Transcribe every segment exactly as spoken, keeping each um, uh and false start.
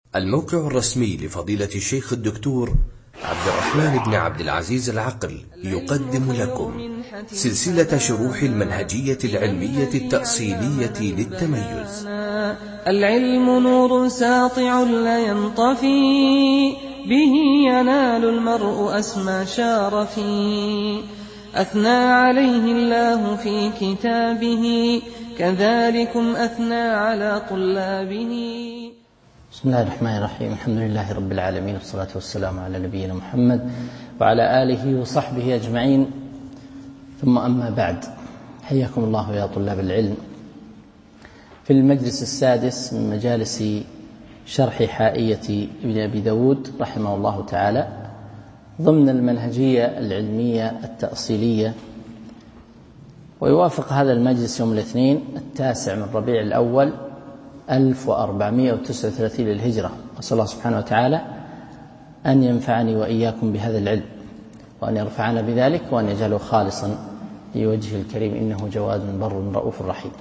الموقع الرسمي لفضيلة الشيخ الدكتور عبد الرحمن بن عبد العزيز العقل يقدم لكم سلسلة شروح المنهجية العلمية التأصيلية للتميز. العلم نور ساطع لا ينطفي، به ينال المرء أسمى شارفي. أثنى عليه الله في كتابه، كذلكم أثنى على طلابه. بسم الله الرحمن الرحيم. الحمد لله رب العالمين، والصلاة والسلام على نبينا محمد وعلى آله وصحبه أجمعين، ثم أما بعد. حياكم الله يا طلاب العلم في المجلس السادس من مجالس شرح حائية ابن أبي داود رحمه الله تعالى ضمن المنهجية العلمية التأصيلية. ويوافق هذا المجلس يوم الاثنين التاسع من ربيع الأول ألف وأربعمائة وتسعة وثلاثين للهجرة. أسأل الله سبحانه وتعالى أن ينفعني وإياكم بهذا العلم، وأن يرفعنا بذلك، وأن يجعله خالصا لوجهه الكريم، إنه جواد بر رؤوف رحيم.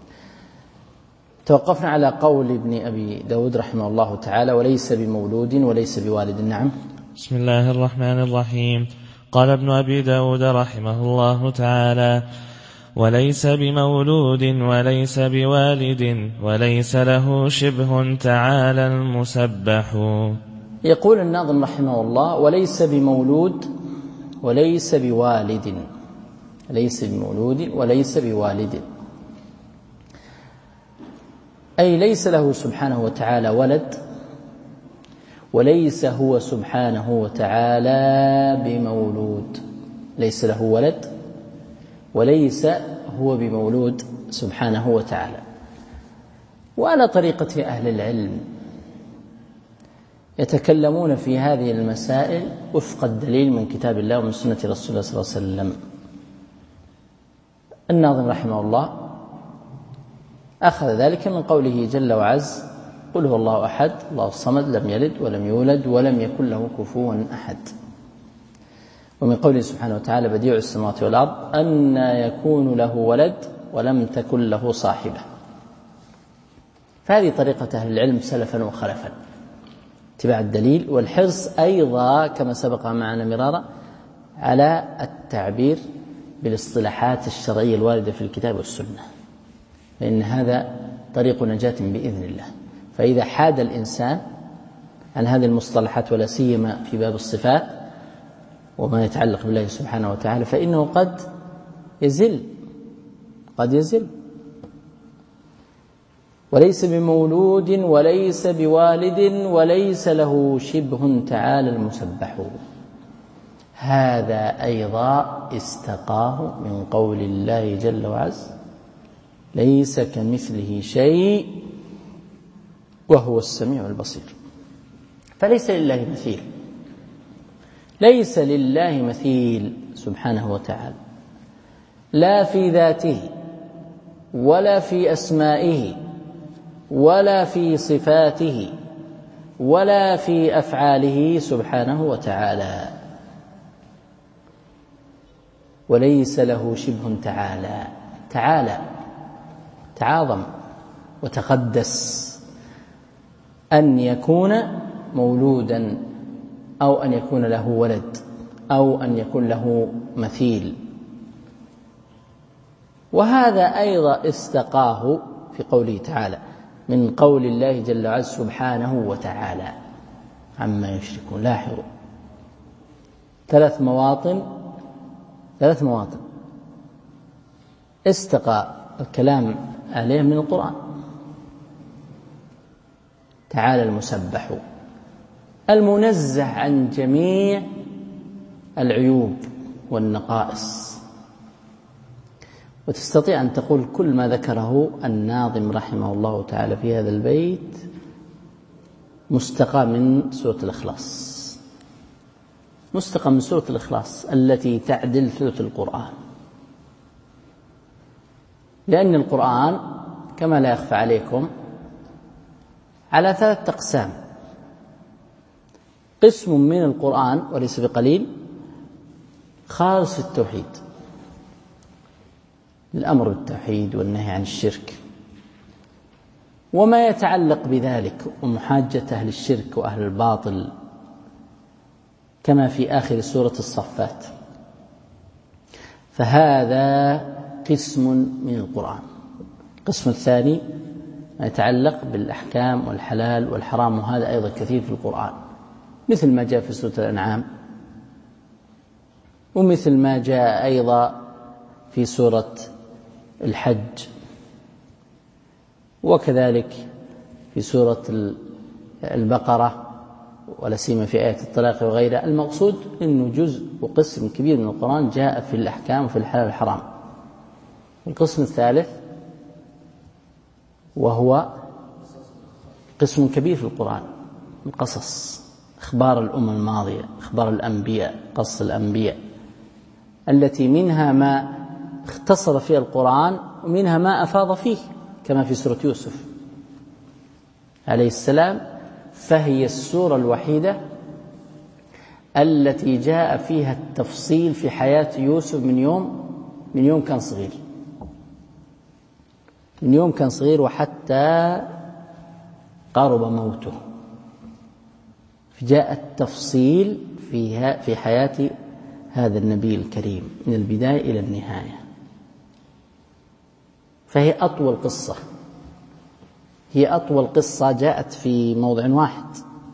توقفنا على قول ابن أبي داود رحمه الله تعالى: وليس بمولود وليس بوالد. نعم. بسم الله الرحمن الرحيم. قال ابن أبي داود رحمه الله تعالى: وليس بمولود وليس بوالد وليس له شبه تعالى المسبح. يقول الناظم رحمه الله: وليس بمولود وليس بوالد، ليس بمولود وليس بوالد، أي ليس له سبحانه وتعالى ولد، وليس هو سبحانه وتعالى بمولود. ليس له ولد وليس هو بمولود سبحانه وتعالى. وعلى طريقة أهل العلم يتكلمون في هذه المسائل وفق الدليل من كتاب الله ومن سنة رسول الله صلى الله عليه وسلم. الناظم رحمه الله أخذ ذلك من قوله جل وعز: قل هو الله أحد الله الصمد لم يلد ولم يولد ولم يكن له كفوا أحد. ومن قوله سبحانه وتعالى: بديع السماوات والأرض أنى يكون له ولد ولم تكن له صاحبة. فهذه طريقة أهل العلم سلفا وخلفا، اتباع الدليل، والحرص أيضا كما سبق معنا مرارا على التعبير بالاصطلاحات الشرعية الواردة في الكتاب والسنة، لأن هذا طريق نجاة بإذن الله. فإذا حاد الإنسان عن هذه المصطلحات، ولا سيما في باب الصفات وما يتعلق بالله سبحانه وتعالى، فإنه قد يزل قد يزل وليس بمولود وليس بوالد وليس له شبه تعالى المسبح. هذا أيضا استقاه من قول الله جل وعز: ليس كمثله شيء وهو السميع البصير. فليس لله مثيل، ليس لله مثيل سبحانه وتعالى، لا في ذاته ولا في أسمائه ولا في صفاته ولا في أفعاله سبحانه وتعالى. وليس له شبه تعالى، تعالى تعاظم وتقدس أن يكون مولودا، أو أن يكون له ولد، أو أن يكون له مثيل. وهذا أيضا استقاه في قوله تعالى من قول الله جل وعلا سبحانه وتعالى عما يشركون. لاحظوا ثلاث مواطن ثلاث مواطن استقى الكلام عليه من القرآن. تعالى المسبح المنزه عن جميع العيوب والنقائص. وتستطيع أن تقول كل ما ذكره الناظم رحمه الله تعالى في هذا البيت مستقى من سورة الإخلاص، مستقى من سورة الإخلاص التي تعدل ثلث القرآن. لأن القرآن كما لا يخفى عليكم على ثلاثة أقسام: قسم من القرآن وليس بقليل خالص التوحيد، الأمر بالتوحيد والنهي عن الشرك، وما يتعلق بذلك ومحاجة أهل الشرك وأهل الباطل كما في آخر سورة الصفات، فهذا قسم من القرآن. القسم الثاني ما يتعلق بالأحكام والحلال والحرام، وهذا أيضا كثير في القرآن، مثل ما جاء في سورة الأنعام، ومثل ما جاء أيضا في سورة الحج، وكذلك في سورة البقرة، ولا سيما في آية الطلاق وغيرها. المقصود أنه جزء وقسم كبير من القرآن جاء في الأحكام وفي الحلال والحرام. القسم الثالث وهو قسم كبير في القرآن، القصص، أخبار الأمم الماضية، أخبار الأنبياء، قصص الأنبياء، التي منها ما اختصر فيها القرآن ومنها ما أفاض فيه، كما في سورة يوسف عليه السلام، فهي السورة الوحيدة التي جاء فيها التفصيل في حياة يوسف من يوم من يوم كان صغير من يوم كان صغير وحتى قارب موته. جاء التفصيل فيها في حياة هذا النبي الكريم من البداية إلى النهاية، فهي أطول قصة هي أطول قصة جاءت في موضع واحد،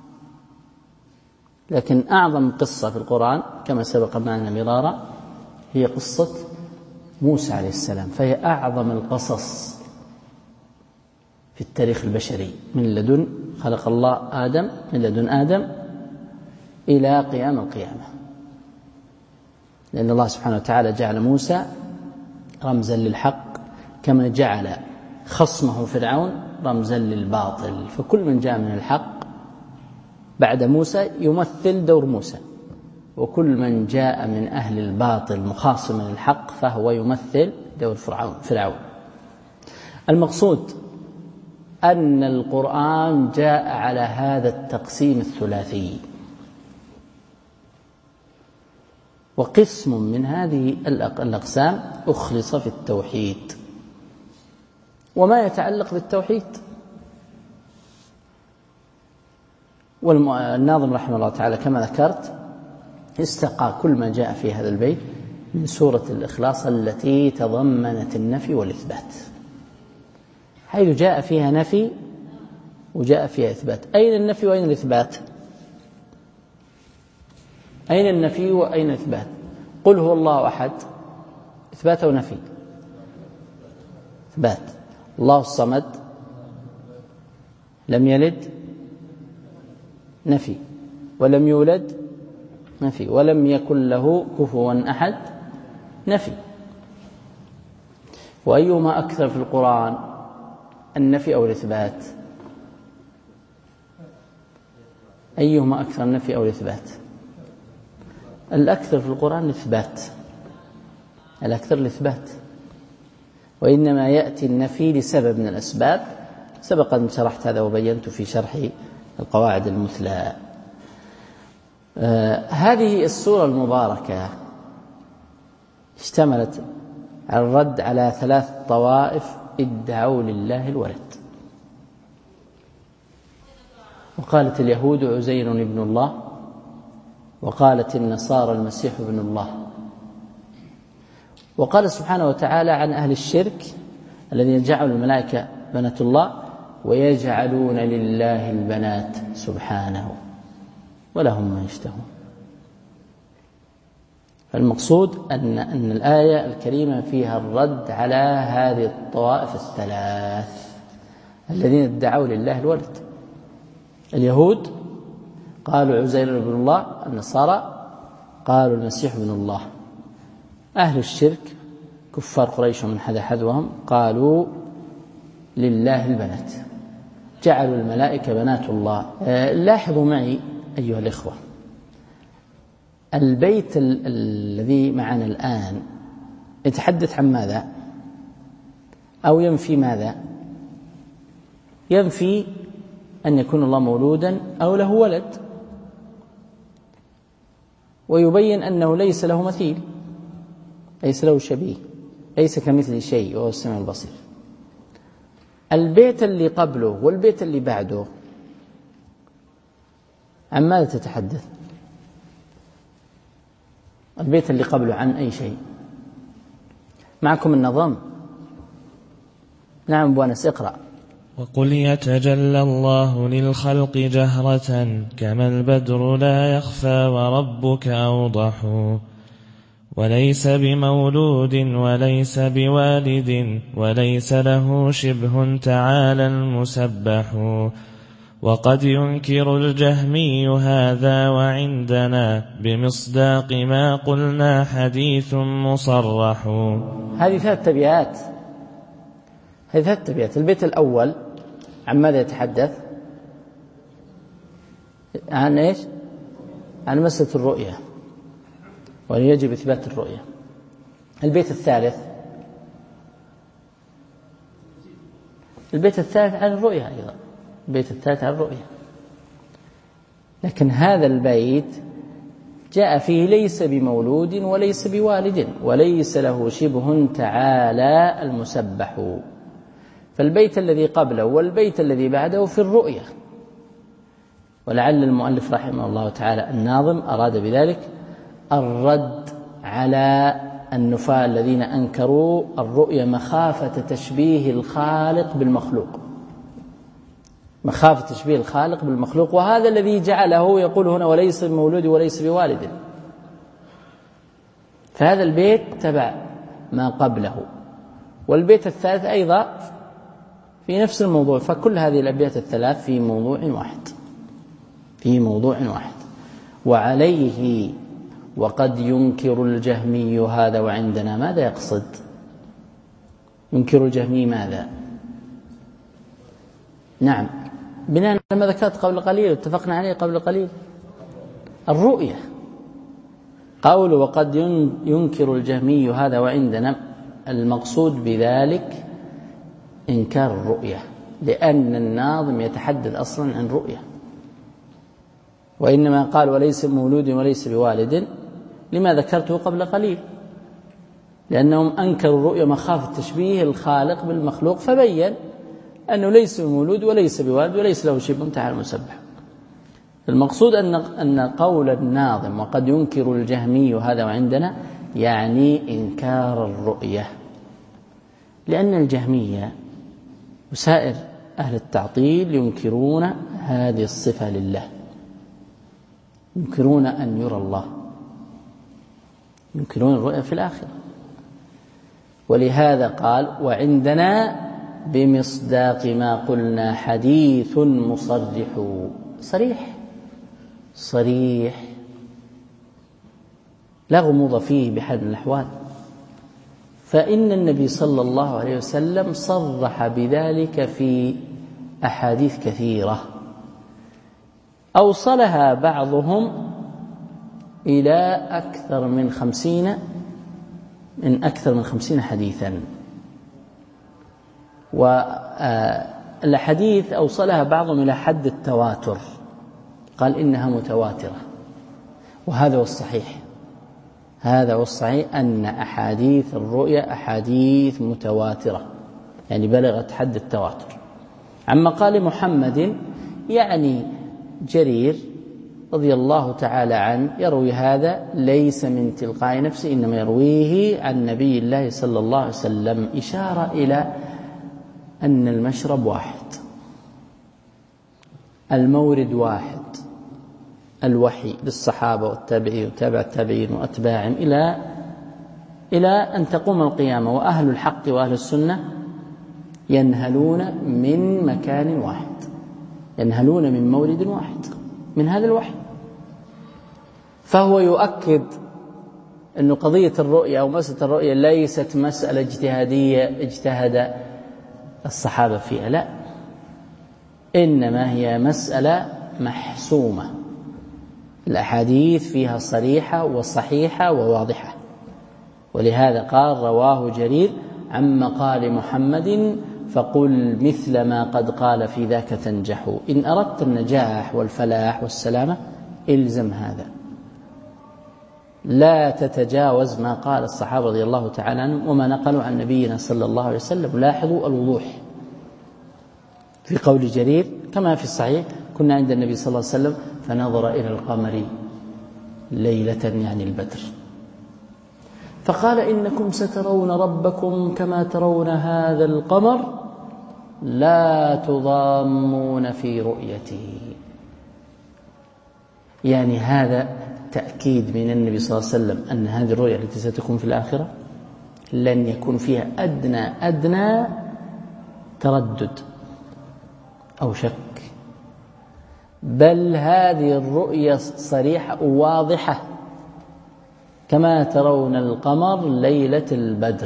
لكن أعظم قصة في القرآن كما سبق معنا مرارا هي قصة موسى عليه السلام، فهي أعظم القصص في التاريخ البشري من لدن خلق الله آدم من لدن آدم إلى قيام القيامة، لأن الله سبحانه وتعالى جعل موسى رمزا للحق كما جعل خصمه فرعون رمزا للباطل، فكل من جاء من الحق بعد موسى يمثل دور موسى، وكل من جاء من أهل الباطل مخاصما للحق فهو يمثل دور فرعون. المقصود أن القرآن جاء على هذا التقسيم الثلاثي، وقسم من هذه الأقسام أخلص في التوحيد وما يتعلق بالتوحيد. والناظم رحمه الله تعالى كما ذكرت استقى كل ما جاء في هذا البيت من سورة الإخلاص التي تضمنت النفي والإثبات، حيث جاء فيها نفي وجاء فيها إثبات. أين النفي وأين الإثبات؟ أين النفي وأين الإثبات؟ قل هو الله أحد، إثبات أو نفي؟ إثبات. الله الصمد، لم يلد، نفي. ولم يولد، نفي. ولم يكن له كفوا أحد، نفي. وأيهما أكثر في القرآن، النفي أو الإثبات؟ أيهما أكثر، النفي أو الإثبات؟ الأكثر في القرآن الإثبات، الأكثر الإثبات، وإنما يأتي النفي لسبب من الأسباب سبق أن شرحت هذا وبينت في شرح القواعد المثلى. آه هذه السورة المباركة اشتملت على الرد على ثلاث طوائف ادعوا لله الولد، وقالت اليهود عزير ابن الله، وقالت النصارى المسيح ابن الله. وقال سبحانه وتعالى عن أهل الشرك الذين جعلوا الملائكة بنات الله ويجعلون لله البنات سبحانه ولهم ما يشتهون. فالمقصود أن, أن الآية الكريمة فيها الرد على هذه الطوائف الثلاث الذين ادعوا لله الولد. اليهود قالوا عزير ابن الله، النصارى قالوا المسيح ابن الله. أهل الشرك كفار قريش ومن حذا حذوهم قالوا لله البنات، جعلوا الملائكة بنات الله. لاحظوا معي أيها الإخوة، البيت ال- الذي معنا الآن يتحدث عن ماذا أو ينفي ماذا؟ ينفي أن يكون الله مولودا أو له ولد، ويبين أنه ليس له مثيل، ليس له شبيه، ليس كمثل شيء وهو السميع البصير. البيت اللي قبله والبيت اللي بعده عن ماذا تتحدث؟ البيت اللي قبله عن أي شيء؟ معكم النظام؟ نعم بوانس اقرأ. وقل يتجلى الله للخلق جهرة كما البدر لا يخفى وربك أوضح وليس بمولود وليس بوالد وليس له شبه تعالى المسبح وقد ينكر الجهمي هذا وعندنا بمصداق ما قلنا حديث مصرح. هذه ثلاث تبيات هذه ثلاث تبيات. البيت الأول عن ماذا يتحدث؟ عن إيش؟ عن مسألة الرؤية ويجب إثبات الرؤية. البيت الثالث البيت الثالث عن الرؤية أيضا، البيت الثالث عن الرؤية. لكن هذا البيت جاء فيه ليس بمولود وليس بوالد وليس له شبه تعالى المسبح. فالبيت الذي قبله والبيت الذي بعده في الرؤية. ولعل المؤلف رحمه الله تعالى الناظم أراد بذلك الرد على النفاة الذين أنكروا الرؤية مخافة تشبيه الخالق بالمخلوق، مخافة تشبيه الخالق بالمخلوق، وهذا الذي جعله يقول هنا وليس بمولود وليس بوالد. فهذا البيت تبع ما قبله، والبيت الثالث أيضا في نفس الموضوع. فكل هذه الأبيات الثلاث في موضوع واحد في موضوع واحد. وعليه وقد ينكر الجهمي هذا وعندنا. ماذا يقصد؟ ينكر الجهمي ماذا؟ نعم، بناء على ما ذكرت قبل قليل اتفقنا عليه قبل قليل، الرؤية. قول وقد ينكر الجهمي هذا وعندنا، المقصود بذلك إنكار الرؤية، لأن الناظم يتحدث أصلا عن رؤية. وإنما قال وليس مولود وليس بوالد لما ذكرته قبل قليل، لأنهم أنكروا الرؤية مخافة تشبيه الخالق بالمخلوق، فبين أنه ليس بمولود وليس بوالد وليس له شبه تعالى المسبح. المقصود أن أن قول الناظم وقد ينكر الجهمي هذا وعندنا يعني إنكار الرؤية، لأن الجهمية وسائر أهل التعطيل ينكرون هذه الصفة لله، ينكرون أن يرى الله، ينكرون الرؤية في الآخرة. ولهذا قال وعندنا بمصداق ما قلنا حديث مصرح. صريح صريح لا غموض فيه بحال من الأحوال. فإن النبي صلى الله عليه وسلم صرح بذلك في أحاديث كثيرة أوصلها بعضهم إلى أكثر من خمسين من أكثر من خمسين حديثا. والحديث أوصلها بعضهم إلى حد التواتر، قال إنها متواترة. وهذا هو الصحيح، هذا هو الصحيح أن أحاديث الرؤيا أحاديث متواترة، يعني بلغت حد التواتر. عما قال محمد يعني جرير رضي الله تعالى عنه يروي هذا ليس من تلقاء نفسه، إنما يرويه عن نبي الله صلى الله عليه وسلم، إشارة إلى أن المشرب واحد، المورد واحد، الوحي للصحابة والتابعين وتابع التابعين وأتباعهم إلى إلى أن تقوم القيامة، وأهل الحق وأهل السنة ينهلون من مكان واحد، ينهلون من مورد واحد، من هذا الوحي. فهو يؤكد أن قضية الرؤية أو مسألة الرؤية ليست مسألة اجتهادية اجتهد الصحابة فيها، لا، إنما هي مسألة محسومة، الأحاديث فيها صريحة وصحيحة وواضحة. ولهذا قال رواه جرير عن مقال محمد فقل مثل ما قد قال في ذاك تنجح. إن أردت النجاح والفلاح والسلامة إلزم هذا، لا تتجاوز ما قال الصحابة رضي الله تعالى عنهم وما نقلوا عن نبينا صلى الله عليه وسلم. لاحظوا الوضوح، في قول جرير كما في الصحيح: كنا عند النبي صلى الله عليه وسلم فنظر إلى القمر ليلة يعني البدر فقال: إنكم سترون ربكم كما ترون هذا القمر لا تضامون في رؤيته. يعني هذا تأكيد من النبي صلى الله عليه وسلم أن هذه الرؤية التي ستكون في الآخرة لن يكون فيها أدنى أدنى تردد أو شك، بل هذه الرؤية صريحة واضحة كما ترون القمر ليلة البدر.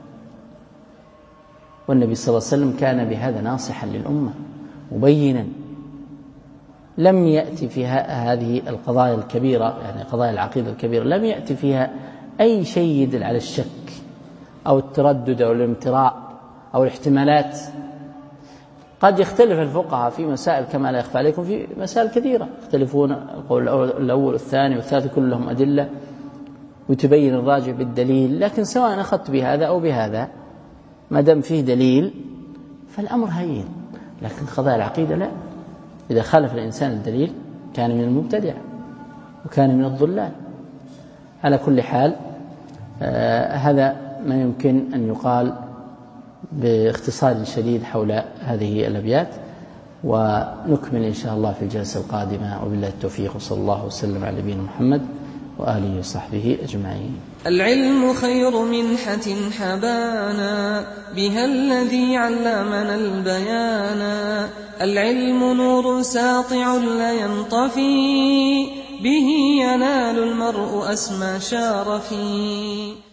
والنبي صلى الله عليه وسلم كان بهذا ناصحا للأمة مبينا، لم يأتي فيها هذه القضايا الكبيرة، يعني قضايا العقيدة الكبيرة، لم يأتي فيها أي شيء يدل على الشك أو التردد أو الامتراء أو الاحتمالات. قد يختلف الفقهاء في مسائل كما لا يخفى عليكم، في مسائل كثيرة يختلفون، القول الأول والثاني والثالث كلهم أدلة وتبين الراجع بالدليل، لكن سواء أخذت بهذا أو بهذا ما دام فيه دليل فالأمر هين. لكن قضايا العقيدة لا، إذا خالف الإنسان الدليل كان من المبتدع وكان من الضلال. على كل حال آه هذا ما يمكن أن يقال باختصار شديد حول هذه الأبيات، ونكمل إن شاء الله في الجلسة القادمة، وبالله التوفيق، وصلى الله وسلم على نبينا محمد وآله وصحبه أجمعين. العلم خير منحة حبانا بها الذي علمنا البيانا، العلم نور ساطع لا ينطفي به ينال المرء أسمى شارفي.